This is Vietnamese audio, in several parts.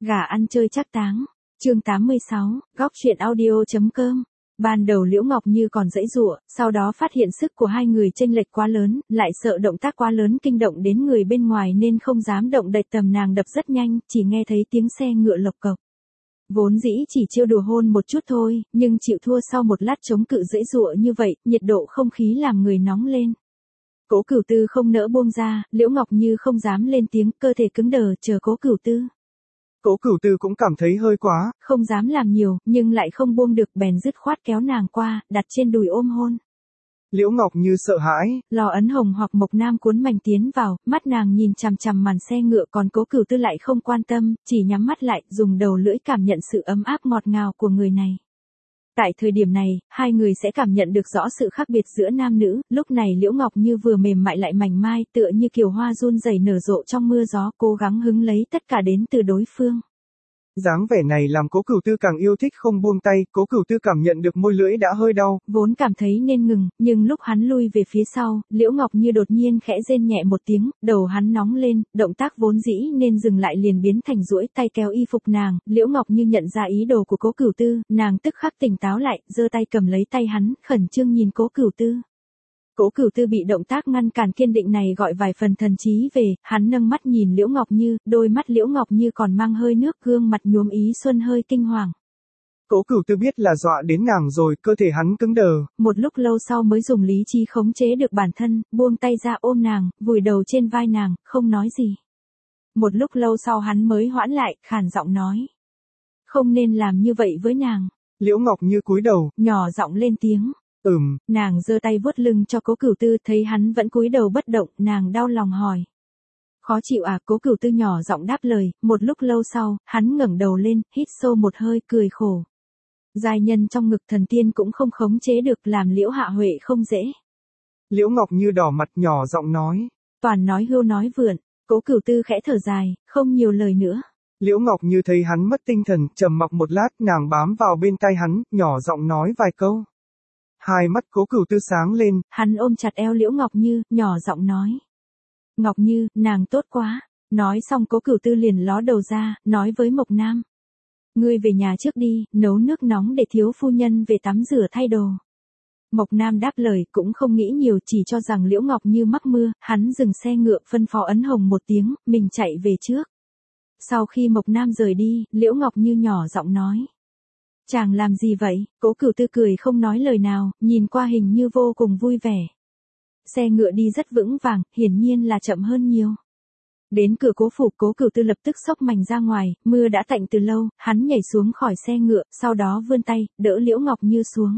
Gà ăn chơi trác táng. Chương 86, góc truyện audio.com. Ban đầu Liễu Ngọc Như còn giãy giụa, sau đó phát hiện sức của hai người chênh lệch quá lớn, lại sợ động tác quá lớn kinh động đến người bên ngoài nên không dám động đậy, tầm nàng đập rất nhanh, chỉ nghe thấy tiếng xe ngựa lộc cộc. Vốn dĩ chỉ trêu đùa hôn một chút thôi, nhưng chịu thua sau một lát chống cự giãy giụa như vậy, nhiệt độ không khí làm người nóng lên. Cố Cửu Tư không nỡ buông ra, Liễu Ngọc Như không dám lên tiếng, cơ thể cứng đờ chờ Cố Cửu Tư. Cố Cửu Tư cũng cảm thấy hơi quá, không dám làm nhiều, nhưng lại không buông được, bèn dứt khoát kéo nàng qua, đặt trên đùi ôm hôn. Liễu Ngọc Như sợ hãi, Lò Ấn Hồng hoặc Mộc Nam cuốn mảnh tiến vào, mắt nàng nhìn chằm chằm màn xe ngựa, còn Cố Cửu Tư lại không quan tâm, chỉ nhắm mắt lại, dùng đầu lưỡi cảm nhận sự ấm áp ngọt ngào của người này. Tại thời điểm này, hai người sẽ cảm nhận được rõ sự khác biệt giữa nam nữ, lúc này Liễu Ngọc Như vừa mềm mại lại mảnh mai, tựa như kiều hoa run rẩy nở rộ trong mưa gió, cố gắng hứng lấy tất cả đến từ đối phương. Dáng vẻ này làm Cố Cửu Tư càng yêu thích không buông tay, Cố Cửu Tư cảm nhận được môi lưỡi đã hơi đau, vốn cảm thấy nên ngừng, nhưng lúc hắn lui về phía sau, Liễu Ngọc Như đột nhiên khẽ rên nhẹ một tiếng, đầu hắn nóng lên, động tác vốn dĩ nên dừng lại liền biến thành duỗi tay kéo y phục nàng. Liễu Ngọc Như nhận ra ý đồ của Cố Cửu Tư, nàng tức khắc tỉnh táo lại, giơ tay cầm lấy tay hắn, khẩn trương nhìn Cố Cửu Tư. Cố Cửu Tư bị động tác ngăn cản kiên định này gọi vài phần thần trí về, hắn nâng mắt nhìn Liễu Ngọc Như, đôi mắt Liễu Ngọc Như còn mang hơi nước, gương mặt nhuốm ý xuân hơi kinh hoàng. Cố Cửu Tư biết là dọa đến nàng rồi, cơ thể hắn cứng đờ. Một lúc lâu sau mới dùng lý trí khống chế được bản thân, buông tay ra ôm nàng, vùi đầu trên vai nàng, không nói gì. Một lúc lâu sau hắn mới hoãn lại, khàn giọng nói. Không nên làm như vậy với nàng. Liễu Ngọc Như cúi đầu, nhỏ giọng lên tiếng. Nàng giơ tay vuốt lưng cho Cố Cửu Tư, thấy hắn vẫn cúi đầu bất động, nàng đau lòng hỏi. Khó chịu à? Cố Cửu Tư nhỏ giọng đáp lời, một lúc lâu sau, hắn ngẩng đầu lên, hít sâu một hơi, cười khổ. Giai nhân trong ngực thần tiên cũng không khống chế được, làm Liễu Hạ Huệ không dễ. Liễu Ngọc Như đỏ mặt nhỏ giọng nói. Toàn nói hưu nói vượn, Cố Cửu Tư khẽ thở dài, không nhiều lời nữa. Liễu Ngọc Như thấy hắn mất tinh thần, trầm mặc một lát, nàng bám vào bên tai hắn, nhỏ giọng nói vài câu. Hai mắt Cố Cửu Tư sáng lên, hắn ôm chặt eo Liễu Ngọc Như, nhỏ giọng nói. Ngọc Như, nàng tốt quá. Nói xong Cố Cửu Tư liền ló đầu ra, nói với Mộc Nam. Ngươi về nhà trước đi, nấu nước nóng để thiếu phu nhân về tắm rửa thay đồ. Mộc Nam đáp lời, cũng không nghĩ nhiều, chỉ cho rằng Liễu Ngọc Như mắc mưa, hắn dừng xe ngựa, phân phó Ấn Hồng một tiếng, mình chạy về trước. Sau khi Mộc Nam rời đi, Liễu Ngọc Như nhỏ giọng nói. Chàng làm gì vậy? Cố Cửu Tư cười không nói lời nào, nhìn qua hình như vô cùng vui vẻ. Xe ngựa đi rất vững vàng, hiển nhiên là chậm hơn nhiều. Đến cửa Cố phủ, Cố Cửu Tư lập tức xốc mành ra ngoài, mưa đã tạnh từ lâu, hắn nhảy xuống khỏi xe ngựa, sau đó vươn tay, đỡ Liễu Ngọc Như xuống.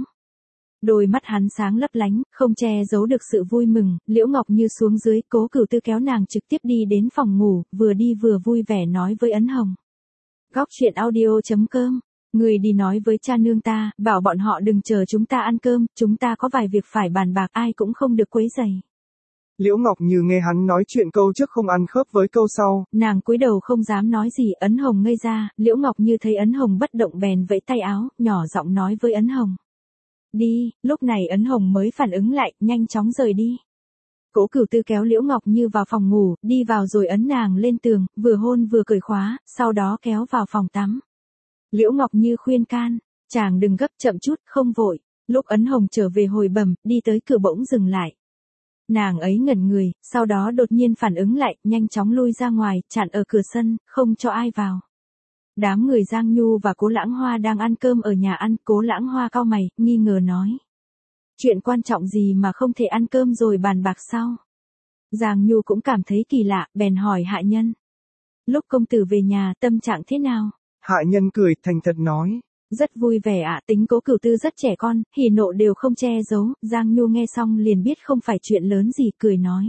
Đôi mắt hắn sáng lấp lánh, không che giấu được sự vui mừng. Liễu Ngọc Như xuống dưới, Cố Cửu Tư kéo nàng trực tiếp đi đến phòng ngủ, vừa đi vừa vui vẻ nói với Ấn Hồng. Góc truyện audio.com. Người đi nói với cha nương ta, bảo bọn họ đừng chờ chúng ta ăn cơm, chúng ta có vài việc phải bàn bạc, ai cũng không được quấy rầy. Liễu Ngọc Như nghe hắn nói chuyện câu trước không ăn khớp với câu sau. Nàng cúi đầu không dám nói gì, Ấn Hồng ngây ra, Liễu Ngọc Như thấy Ấn Hồng bất động bèn vẫy tay áo, nhỏ giọng nói với Ấn Hồng. Đi, lúc này Ấn Hồng mới phản ứng lại, nhanh chóng rời đi. Cố Cửu Tư kéo Liễu Ngọc Như vào phòng ngủ, đi vào rồi ấn nàng lên tường, vừa hôn vừa cởi khóa, sau đó kéo vào phòng tắm. Liễu Ngọc Như khuyên can, chàng đừng gấp, chậm chút, không vội. Lúc Ấn Hồng trở về hồi bẩm, đi tới cửa bỗng dừng lại. Nàng ấy ngẩn người, sau đó đột nhiên phản ứng lại, nhanh chóng lui ra ngoài, chặn ở cửa sân, không cho ai vào. Đám người Giang Nhu và Cố Lãng Hoa đang ăn cơm ở nhà ăn, Cố Lãng Hoa cau mày, nghi ngờ nói. Chuyện quan trọng gì mà không thể ăn cơm rồi bàn bạc sao? Giang Nhu cũng cảm thấy kỳ lạ, bèn hỏi Hạ Nhân. Lúc công tử về nhà, tâm trạng thế nào? Hạ Nhân cười, thành thật nói. Rất vui vẻ ạ, tính Cố Cửu Tư rất trẻ con, hỉ nộ đều không che giấu. Giang Nhu nghe xong liền biết không phải chuyện lớn gì, cười nói.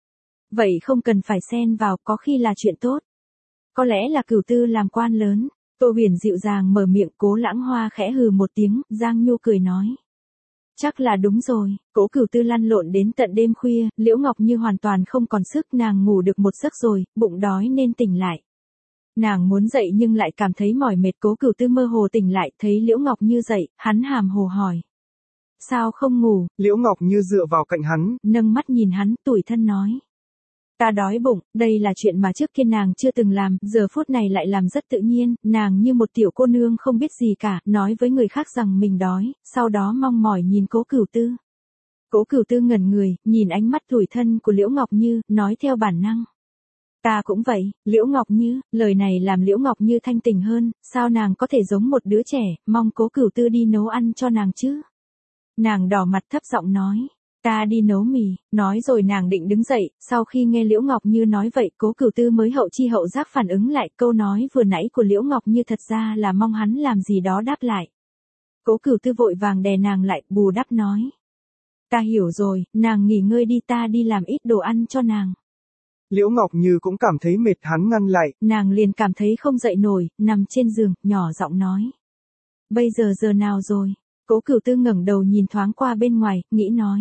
Vậy không cần phải xen vào, có khi là chuyện tốt. Có lẽ là Cửu Tư làm quan lớn. Tô Huyền dịu dàng mở miệng, Cố Lãng Hoa khẽ hừ một tiếng, Giang Nhu cười nói. Chắc là đúng rồi. Cố Cửu Tư lăn lộn đến tận đêm khuya, Liễu Ngọc Như hoàn toàn không còn sức, nàng ngủ được một giấc rồi, bụng đói nên tỉnh lại. Nàng muốn dậy nhưng lại cảm thấy mỏi mệt. Cố Cửu Tư mơ hồ tỉnh lại, thấy Liễu Ngọc Như dậy, hắn hàm hồ hỏi. Sao không ngủ? Liễu Ngọc Như dựa vào cạnh hắn, nâng mắt nhìn hắn, tủi thân nói. Ta đói bụng, đây là chuyện mà trước kia nàng chưa từng làm, giờ phút này lại làm rất tự nhiên, nàng như một tiểu cô nương không biết gì cả, nói với người khác rằng mình đói, sau đó mong mỏi nhìn Cố Cửu Tư. Cố Cửu Tư ngẩn người, nhìn ánh mắt tủi thân của Liễu Ngọc Như, nói theo bản năng. Ta cũng vậy, Liễu Ngọc Như, lời này làm Liễu Ngọc Như thanh tỉnh hơn, sao nàng có thể giống một đứa trẻ, mong Cố Cửu Tư đi nấu ăn cho nàng chứ? Nàng đỏ mặt thấp giọng nói. Ta đi nấu mì, nói rồi nàng định đứng dậy, sau khi nghe Liễu Ngọc Như nói vậy Cố Cửu Tư mới hậu chi hậu giác phản ứng lại câu nói vừa nãy của Liễu Ngọc Như thật ra là mong hắn làm gì đó đáp lại. Cố Cửu Tư vội vàng đè nàng lại, bù đắp nói. Ta hiểu rồi, nàng nghỉ ngơi đi ta đi làm ít đồ ăn cho nàng. Liễu Ngọc Như cũng cảm thấy mệt hắn ngăn lại. Nàng liền cảm thấy không dậy nổi, nằm trên giường, nhỏ giọng nói. Bây giờ giờ nào rồi? Cố Cửu Tư ngẩng đầu nhìn thoáng qua bên ngoài, nghĩ nói.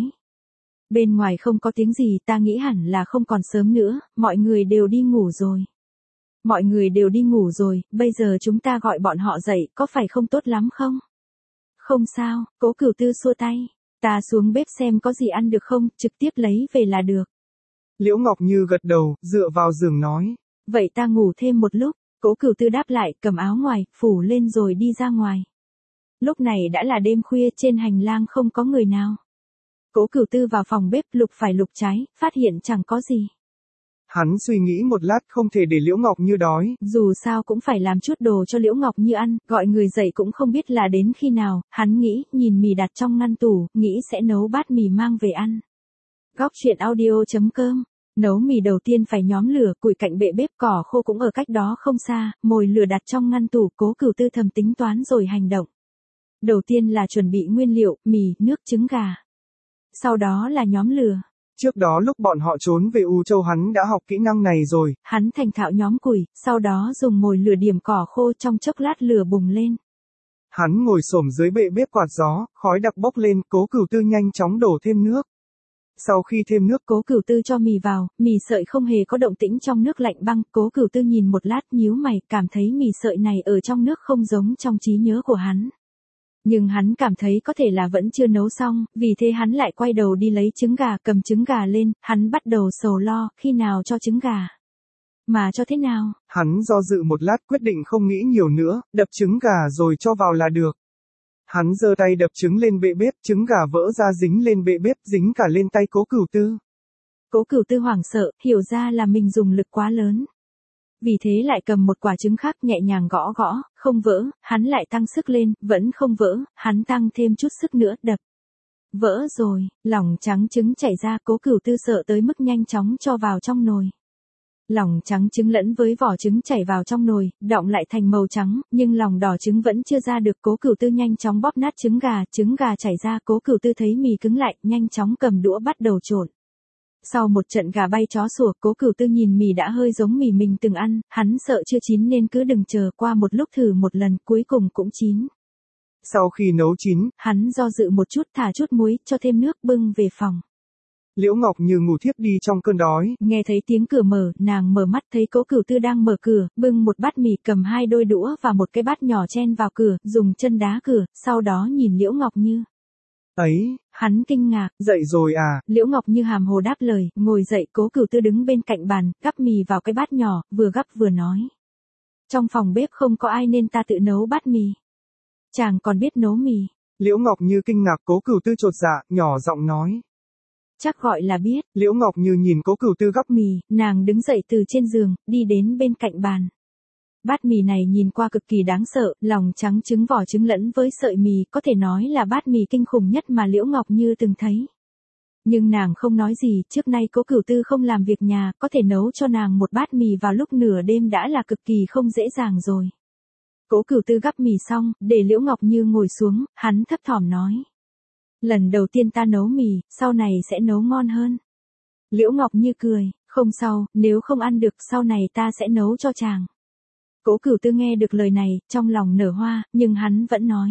Bên ngoài không có tiếng gì ta nghĩ hẳn là không còn sớm nữa, mọi người đều đi ngủ rồi. Mọi người đều đi ngủ rồi, bây giờ chúng ta gọi bọn họ dậy, có phải không tốt lắm không? Không sao, Cố Cửu Tư xua tay. Ta xuống bếp xem có gì ăn được không, trực tiếp lấy về là được. Liễu Ngọc Như gật đầu, dựa vào giường nói. Vậy ta ngủ thêm một lúc, Cố Cửu Tư đáp lại, cầm áo ngoài, phủ lên rồi đi ra ngoài. Lúc này đã là đêm khuya, trên hành lang không có người nào. Cố Cửu Tư vào phòng bếp lục phải lục trái, phát hiện chẳng có gì. Hắn suy nghĩ một lát không thể để Liễu Ngọc Như đói. Dù sao cũng phải làm chút đồ cho Liễu Ngọc Như ăn, gọi người dậy cũng không biết là đến khi nào, hắn nghĩ, nhìn mì đặt trong ngăn tủ, nghĩ sẽ nấu bát mì mang về ăn. Góc truyện audio.com. Nấu mì đầu tiên phải nhóm lửa, củi cạnh bệ bếp, cỏ khô cũng ở cách đó không xa, mồi lửa đặt trong ngăn tủ, Cố Cửu Tư thầm tính toán rồi hành động. Đầu tiên là chuẩn bị nguyên liệu, mì, nước, trứng gà. Sau đó là nhóm lửa. Trước đó lúc bọn họ trốn về U Châu hắn đã học kỹ năng này rồi. Hắn thành thạo nhóm củi, sau đó dùng mồi lửa điểm cỏ khô trong chốc lát lửa bùng lên. Hắn ngồi xổm dưới bệ bếp quạt gió, khói đặc bốc lên, Cố Cửu Tư nhanh chóng đổ thêm nước. Sau khi thêm nước, Cố Cửu Tư cho mì vào, mì sợi không hề có động tĩnh trong nước lạnh băng, Cố Cửu Tư nhìn một lát nhíu mày, cảm thấy mì sợi này ở trong nước không giống trong trí nhớ của hắn. Nhưng hắn cảm thấy có thể là vẫn chưa nấu xong, vì thế hắn lại quay đầu đi lấy trứng gà, cầm trứng gà lên, hắn bắt đầu sầu lo, khi nào cho trứng gà. Mà cho thế nào? Hắn do dự một lát quyết định không nghĩ nhiều nữa, đập trứng gà rồi cho vào là được. Hắn giơ tay đập trứng lên bệ bếp, trứng gà vỡ ra dính lên bệ bếp, dính cả lên tay Cố Cửu Tư. Cố Cửu Tư hoảng sợ, hiểu ra là mình dùng lực quá lớn. Vì thế lại cầm một quả trứng khác nhẹ nhàng gõ gõ, không vỡ, hắn lại tăng sức lên, vẫn không vỡ, hắn tăng thêm chút sức nữa, đập. Vỡ rồi, lòng trắng trứng chảy ra, Cố Cửu Tư sợ tới mức nhanh chóng cho vào trong nồi. Lòng trắng trứng lẫn với vỏ trứng chảy vào trong nồi, đọng lại thành màu trắng, nhưng lòng đỏ trứng vẫn chưa ra được. Cố Cửu Tư nhanh chóng bóp nát trứng gà chảy ra, Cố Cửu Tư thấy mì cứng lại, nhanh chóng cầm đũa bắt đầu trộn. Sau một trận gà bay chó sủa, Cố Cửu Tư nhìn mì đã hơi giống mì mình từng ăn, hắn sợ chưa chín nên cứ đừng chờ, qua một lúc thử một lần, cuối cùng cũng chín. Sau khi nấu chín, hắn do dự một chút, thả chút muối, cho thêm nước, bưng về phòng. Liễu Ngọc Như ngủ thiếp đi trong cơn đói. Nghe thấy tiếng cửa mở, nàng mở mắt thấy Cố Cửu Tư đang mở cửa, bưng một bát mì, cầm hai đôi đũa và một cái bát nhỏ chen vào cửa, dùng chân đá cửa, sau đó nhìn Liễu Ngọc Như. Ấy, hắn kinh ngạc, dậy rồi à? Liễu Ngọc Như hàm hồ đáp lời, ngồi dậy. Cố Cửu Tư đứng bên cạnh bàn, gắp mì vào cái bát nhỏ, vừa gắp vừa nói. Trong phòng bếp không có ai nên ta tự nấu bát mì. Chàng còn biết nấu mì. Liễu Ngọc Như kinh ngạc, Cố Cửu Tư chột dạ, nhỏ giọng nói. Chắc gọi là biết. Liễu Ngọc Như nhìn Cố Cửu Tư gắp mì, nàng đứng dậy từ trên giường, đi đến bên cạnh bàn. Bát mì này nhìn qua cực kỳ đáng sợ, lòng trắng trứng vỏ trứng lẫn với sợi mì, có thể nói là bát mì kinh khủng nhất mà Liễu Ngọc Như từng thấy. Nhưng nàng không nói gì, trước nay Cố Cửu Tư không làm việc nhà, có thể nấu cho nàng một bát mì vào lúc nửa đêm đã là cực kỳ không dễ dàng rồi. Cố Cửu Tư gắp mì xong, để Liễu Ngọc Như ngồi xuống, hắn thấp thỏm nói. Lần đầu tiên ta nấu mì, sau này sẽ nấu ngon hơn. Liễu Ngọc Như cười, không sao, nếu không ăn được sau này ta sẽ nấu cho chàng. Cố Cửu Tư nghe được lời này, trong lòng nở hoa, nhưng hắn vẫn nói.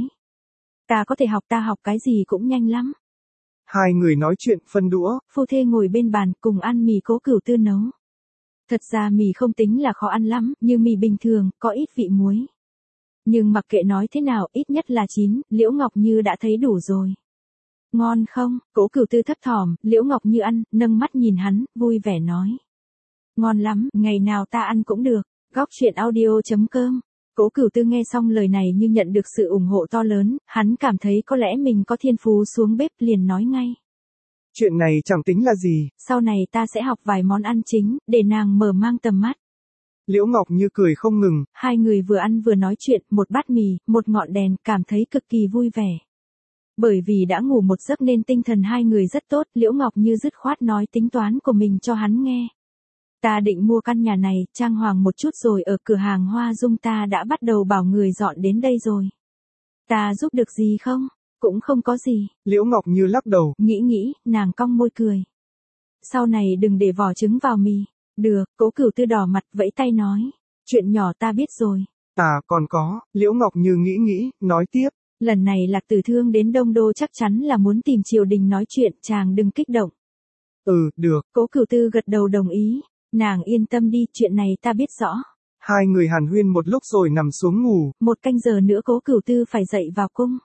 Ta có thể học, ta học cái gì cũng nhanh lắm. Hai người nói chuyện phân đũa. Phu thê ngồi bên bàn cùng ăn mì Cố Cửu Tư nấu. Thật ra mì không tính là khó ăn lắm, như mì bình thường, có ít vị muối. Nhưng mặc kệ nói thế nào, ít nhất là chín, Liễu Ngọc Như đã thấy đủ rồi. Ngon không? Cố Cửu Tư thấp thỏm, Liễu Ngọc Như ăn, nâng mắt nhìn hắn, vui vẻ nói. Ngon lắm, ngày nào ta ăn cũng được. Góc truyện audio.com. Cố Cửu Tư nghe xong lời này như nhận được sự ủng hộ to lớn, hắn cảm thấy có lẽ mình có thiên phú xuống bếp liền nói ngay. Chuyện này chẳng tính là gì. Sau này ta sẽ học vài món ăn chính, để nàng mở mang tầm mắt. Liễu Ngọc Như cười không ngừng. Hai người vừa ăn vừa nói chuyện, một bát mì, một ngọn đèn, cảm thấy cực kỳ vui vẻ. Bởi vì đã ngủ một giấc nên tinh thần hai người rất tốt, Liễu Ngọc Như dứt khoát nói tính toán của mình cho hắn nghe. Ta định mua căn nhà này, trang hoàng một chút rồi ở cửa hàng Hoa Dung ta đã bắt đầu bảo người dọn đến đây rồi. Ta giúp được gì không? Cũng không có gì. Liễu Ngọc Như lắc đầu. Nghĩ, nàng cong môi cười. Sau này đừng để vỏ trứng vào mì. Được, Cố Cửu Tư đỏ mặt vẫy tay nói. Chuyện nhỏ ta biết rồi. Còn có, Liễu Ngọc Như nghĩ, nói tiếp. Lần này Lạc Tử Thương đến Đông Đô chắc chắn là muốn tìm triều đình nói chuyện, chàng đừng kích động. Được. Cố Cửu Tư gật đầu đồng ý. Nàng yên tâm đi, chuyện này ta biết rõ. Hai người hàn huyên một lúc rồi nằm xuống ngủ. 1 canh giờ nữa Cố Cửu Tư phải dậy vào cung.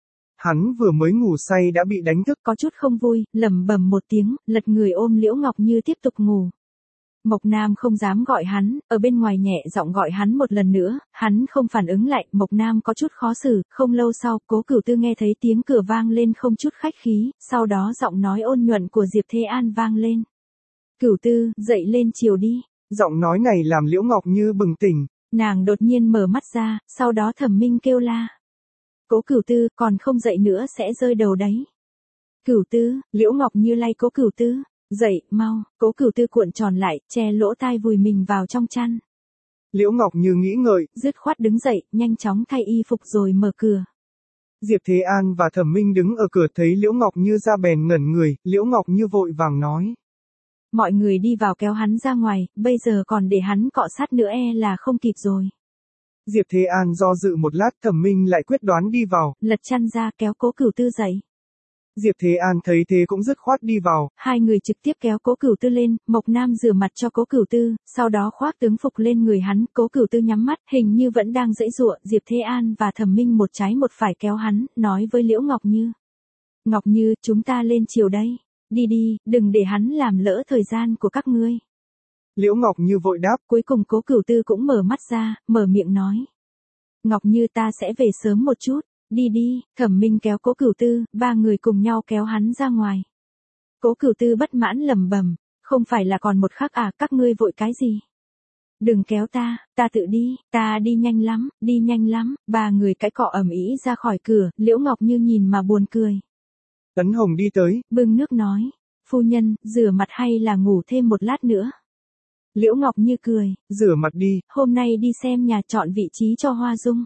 Hắn vừa mới ngủ say đã bị đánh thức. Có chút không vui, lẩm bẩm một tiếng, lật người ôm Liễu Ngọc Như tiếp tục ngủ. Mộc Nam không dám gọi hắn, ở bên ngoài nhẹ giọng gọi hắn một lần nữa, hắn không phản ứng lại, Mộc Nam có chút khó xử, không lâu sau, Cố Cửu Tư nghe thấy tiếng cửa vang lên không chút khách khí, sau đó giọng nói ôn nhuận của Diệp Thế An vang lên. Cửu Tư, dậy lên chiều đi. Giọng nói này làm Liễu Ngọc Như bừng tỉnh. Nàng đột nhiên mở mắt ra, sau đó Thẩm Minh kêu la. Cố Cửu Tư, còn không dậy nữa sẽ rơi đầu đấy. Cửu Tư, Liễu Ngọc Như lay Cố Cửu Tư. Dậy, mau, Cố Cửu Tư cuộn tròn lại, che lỗ tai vùi mình vào trong chăn. Liễu Ngọc Như nghĩ ngợi, dứt khoát đứng dậy, nhanh chóng thay y phục rồi mở cửa. Diệp Thế An và Thẩm Minh đứng ở cửa thấy Liễu Ngọc Như ra bèn ngẩn người, Liễu Ngọc Như vội vàng nói. Mọi người đi vào kéo hắn ra ngoài, bây giờ còn để hắn cọ sát nữa là không kịp rồi. Diệp Thế An do dự một lát, Thẩm Minh lại quyết đoán đi vào, lật chăn ra kéo Cố Cửu Tư dậy. Diệp Thế An thấy thế cũng dứt khoát đi vào. Hai người trực tiếp kéo Cố Cửu Tư lên, Mộc Nam rửa mặt cho Cố Cửu Tư, sau đó khoác tướng phục lên người hắn, Cố Cửu Tư nhắm mắt, hình như vẫn đang giãy giụa, Diệp Thế An và Thẩm Minh một trái một phải kéo hắn, nói với Liễu Ngọc Như. Ngọc Như, chúng ta lên chiều đây. Đi, đừng để hắn làm lỡ thời gian của các ngươi. Liễu Ngọc Như vội đáp, cuối cùng Cố Cửu Tư cũng mở mắt ra, mở miệng nói. Ngọc Như ta sẽ về sớm một chút. Đi, Thẩm Minh kéo Cố Cửu Tư, ba người cùng nhau kéo hắn ra ngoài. Cố Cửu Tư bất mãn lẩm bẩm, không phải là còn một khắc các ngươi vội cái gì? Đừng kéo ta tự đi, ta đi nhanh lắm, ba người cãi cọ ầm ĩ ra khỏi cửa, Liễu Ngọc Như nhìn mà buồn cười. Tấn Hồng đi tới, bưng nước nói, phu nhân, rửa mặt hay là ngủ thêm một lát nữa? Liễu Ngọc Như cười, rửa mặt đi, hôm nay đi xem nhà chọn vị trí cho Hoa Dung.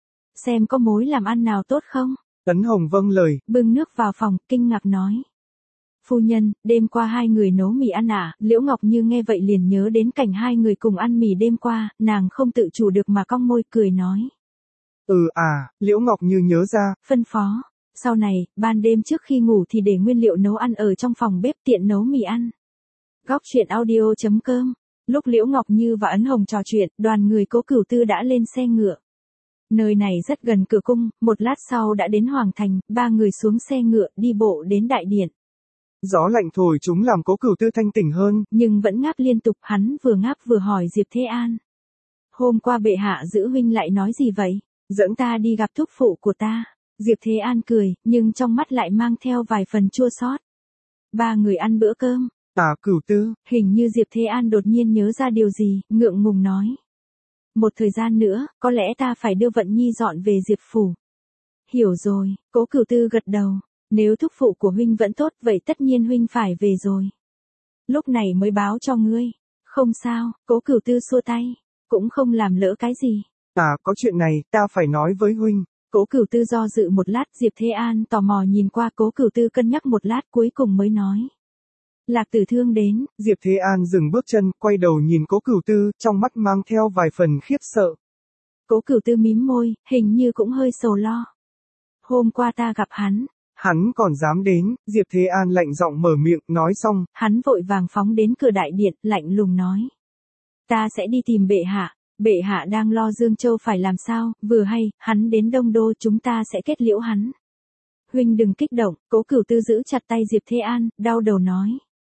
Xem có mối làm ăn nào tốt không? Tấn Hồng vâng lời, bưng nước vào phòng, kinh ngạc nói. Phu nhân, đêm qua hai người nấu mì ăn Liễu Ngọc Như nghe vậy liền nhớ đến cảnh hai người cùng ăn mì đêm qua, nàng không tự chủ được mà cong môi cười nói. Liễu Ngọc Như nhớ ra, phân phó. Sau này, ban đêm trước khi ngủ thì để nguyên liệu nấu ăn ở trong phòng bếp tiện nấu mì ăn. Góc truyện audio.com. Lúc Liễu Ngọc Như và Ấn Hồng trò chuyện, đoàn người Cố Cửu Tư đã lên xe ngựa. Nơi này rất gần cửa cung, một lát sau đã đến Hoàng Thành, ba người xuống xe ngựa đi bộ đến đại điện. Gió lạnh thổi chúng làm Cố Cửu Tư thanh tỉnh hơn, nhưng vẫn ngáp liên tục, hắn vừa ngáp vừa hỏi Diệp Thế An. Hôm qua bệ hạ giữ huynh lại nói gì vậy? Dẫn ta đi gặp thúc phụ của ta. Diệp Thế An cười, nhưng trong mắt lại mang theo vài phần chua xót. Ba người ăn bữa cơm. Cửu Tư. Hình như Diệp Thế An đột nhiên nhớ ra điều gì, ngượng ngùng nói. Một thời gian nữa, có lẽ ta phải đưa Vận Nhi dọn về Diệp Phủ. Hiểu rồi, Cố Cửu Tư gật đầu. Nếu thúc phụ của huynh vẫn tốt vậy tất nhiên huynh phải về rồi. Lúc này mới báo cho ngươi. Không sao, Cố Cửu Tư xua tay. Cũng không làm lỡ cái gì. Có chuyện này, ta phải nói với huynh. Cố Cửu Tư do dự một lát, Diệp Thế An tò mò nhìn qua Cố Cửu Tư cân nhắc một lát cuối cùng mới nói. Lạc Tử Thương đến. Diệp Thế An dừng bước chân, quay đầu nhìn Cố Cửu Tư, trong mắt mang theo vài phần khiếp sợ. Cố Cửu Tư mím môi, hình như cũng hơi sầu lo. Hôm qua ta gặp hắn. Hắn còn dám đến, Diệp Thế An lạnh giọng mở miệng, nói xong. Hắn vội vàng phóng đến cửa đại điện, lạnh lùng nói. Ta sẽ đi tìm bệ hạ. Bệ hạ đang lo Dương Châu phải làm sao, vừa hay, hắn đến Đông Đô chúng ta sẽ kết liễu hắn. Huynh đừng kích động, Cố Cửu Tư giữ chặt tay Diệp Thế An, đau đầu nói.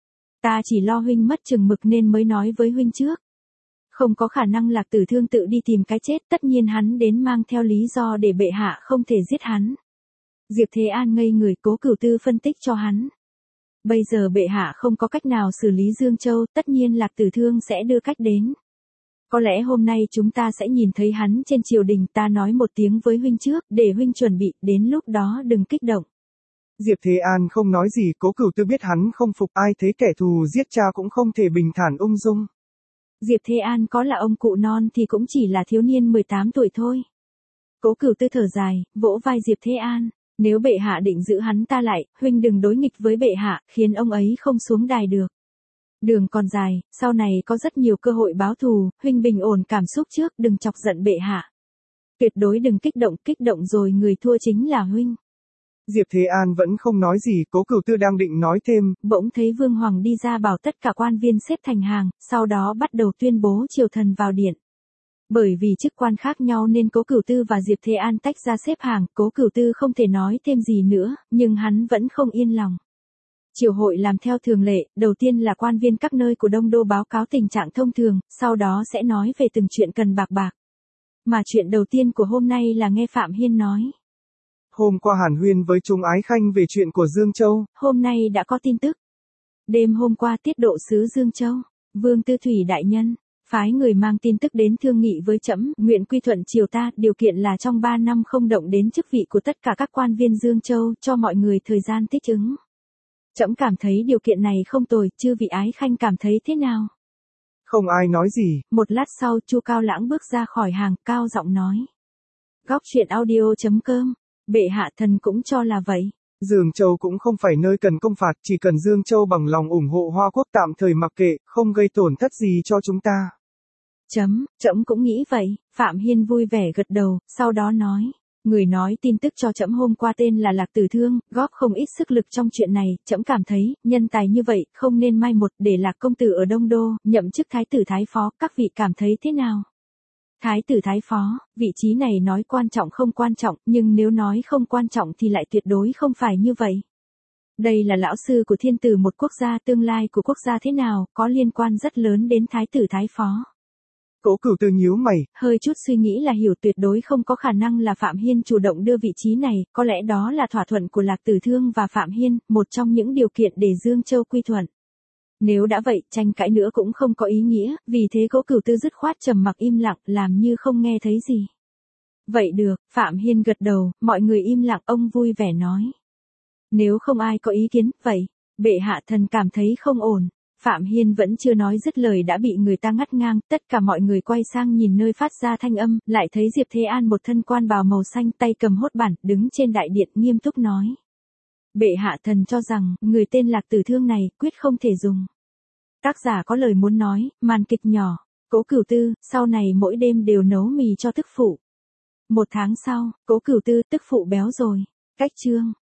Ta chỉ lo huynh mất chừng mực nên mới nói với huynh trước. Không có khả năng Lạc Tử Thương tự đi tìm cái chết, tất nhiên hắn đến mang theo lý do để bệ hạ không thể giết hắn. Diệp Thế An ngây người, Cố Cửu Tư phân tích cho hắn. Bây giờ bệ hạ không có cách nào xử lý Dương Châu, tất nhiên Lạc Tử Thương sẽ đưa cách đến. Có lẽ hôm nay chúng ta sẽ nhìn thấy hắn trên triều đình, ta nói một tiếng với huynh trước, để huynh chuẩn bị, đến lúc đó đừng kích động. Diệp Thế An không nói gì, Cố Cửu Tư biết hắn không phục, ai thấy kẻ thù giết cha cũng không thể bình thản ung dung. Diệp Thế An có là ông cụ non thì cũng chỉ là thiếu niên 18 tuổi thôi. Cố Cửu Tư thở dài, vỗ vai Diệp Thế An, nếu bệ hạ định giữ hắn ta lại, huynh đừng đối nghịch với bệ hạ, khiến ông ấy không xuống đài được. Đường còn dài, sau này có rất nhiều cơ hội báo thù, huynh bình ổn cảm xúc trước, đừng chọc giận bệ hạ. Tuyệt đối đừng kích động rồi người thua chính là huynh. Diệp Thế An vẫn không nói gì, Cố Cửu Tư đang định nói thêm, bỗng thấy Vương Hoàng đi ra bảo tất cả quan viên xếp thành hàng, sau đó bắt đầu tuyên bố triều thần vào điện. Bởi vì chức quan khác nhau nên Cố Cửu Tư và Diệp Thế An tách ra xếp hàng, Cố Cửu Tư không thể nói thêm gì nữa, nhưng hắn vẫn không yên lòng. Triều hội làm theo thường lệ, đầu tiên là quan viên các nơi của Đông Đô báo cáo tình trạng thông thường, sau đó sẽ nói về từng chuyện cần bạc. Mà chuyện đầu tiên của hôm nay là nghe Phạm Hiên nói. Hôm qua hàn huyên với chúng ái khanh về chuyện của Dương Châu. Hôm nay đã có tin tức. Đêm hôm qua tiết độ sứ Dương Châu, Vương Tư Thủy đại nhân, phái người mang tin tức đến thương nghị với trẫm, nguyện quy thuận triều ta, điều kiện là trong 3 năm không động đến chức vị của tất cả các quan viên Dương Châu, cho mọi người thời gian thích ứng. Trẫm cảm thấy điều kiện này không tồi, chư vị ái khanh cảm thấy thế nào? Không ai nói gì. Một lát sau, Chu Cao Lãng bước ra khỏi hàng, cao giọng nói. Góc truyện audio.com, bệ hạ thần cũng cho là vậy. Dương Châu cũng không phải nơi cần công phạt, chỉ cần Dương Châu bằng lòng ủng hộ Hoa Quốc tạm thời mặc kệ, không gây tổn thất gì cho chúng ta. Trẫm cũng nghĩ vậy, Phạm Hiên vui vẻ gật đầu, sau đó nói. Người nói tin tức cho trẫm hôm qua tên là Lạc Tử Thương, góp không ít sức lực trong chuyện này, trẫm cảm thấy, nhân tài như vậy, không nên mai một, để Lạc công tử ở Đông Đô, nhậm chức thái tử thái phó, các vị cảm thấy thế nào? Thái tử thái phó, vị trí này nói quan trọng không quan trọng, nhưng nếu nói không quan trọng thì lại tuyệt đối không phải như vậy. Đây là lão sư của thiên tử một quốc gia, tương lai của quốc gia thế nào, có liên quan rất lớn đến thái tử thái phó. Cố Cửu Tư nhíu mày, hơi chút suy nghĩ là hiểu tuyệt đối không có khả năng là Phạm Hiên chủ động đưa vị trí này, có lẽ đó là thỏa thuận của Lạc Tử Thương và Phạm Hiên, một trong những điều kiện để Dương Châu quy thuận. Nếu đã vậy, tranh cãi nữa cũng không có ý nghĩa, vì thế Cố Cửu Tư dứt khoát trầm mặc im lặng, làm như không nghe thấy gì. Vậy được, Phạm Hiên gật đầu, mọi người im lặng, ông vui vẻ nói. Nếu không ai có ý kiến, vậy, bệ hạ thần cảm thấy không ổn. Phạm Hiên vẫn chưa nói dứt lời đã bị người ta ngắt ngang, tất cả mọi người quay sang nhìn nơi phát ra thanh âm, lại thấy Diệp Thế An một thân quan bào màu xanh, tay cầm hốt bản, đứng trên đại điện nghiêm túc nói. Bệ hạ thần cho rằng, người tên Lạc Tử Thương này, quyết không thể dùng. Tác giả có lời muốn nói, màn kịch nhỏ, Cố Cửu Tư, sau này mỗi đêm đều nấu mì cho tức phụ. 1 tháng sau, Cố Cửu Tư, tức phụ béo rồi. Cách chương.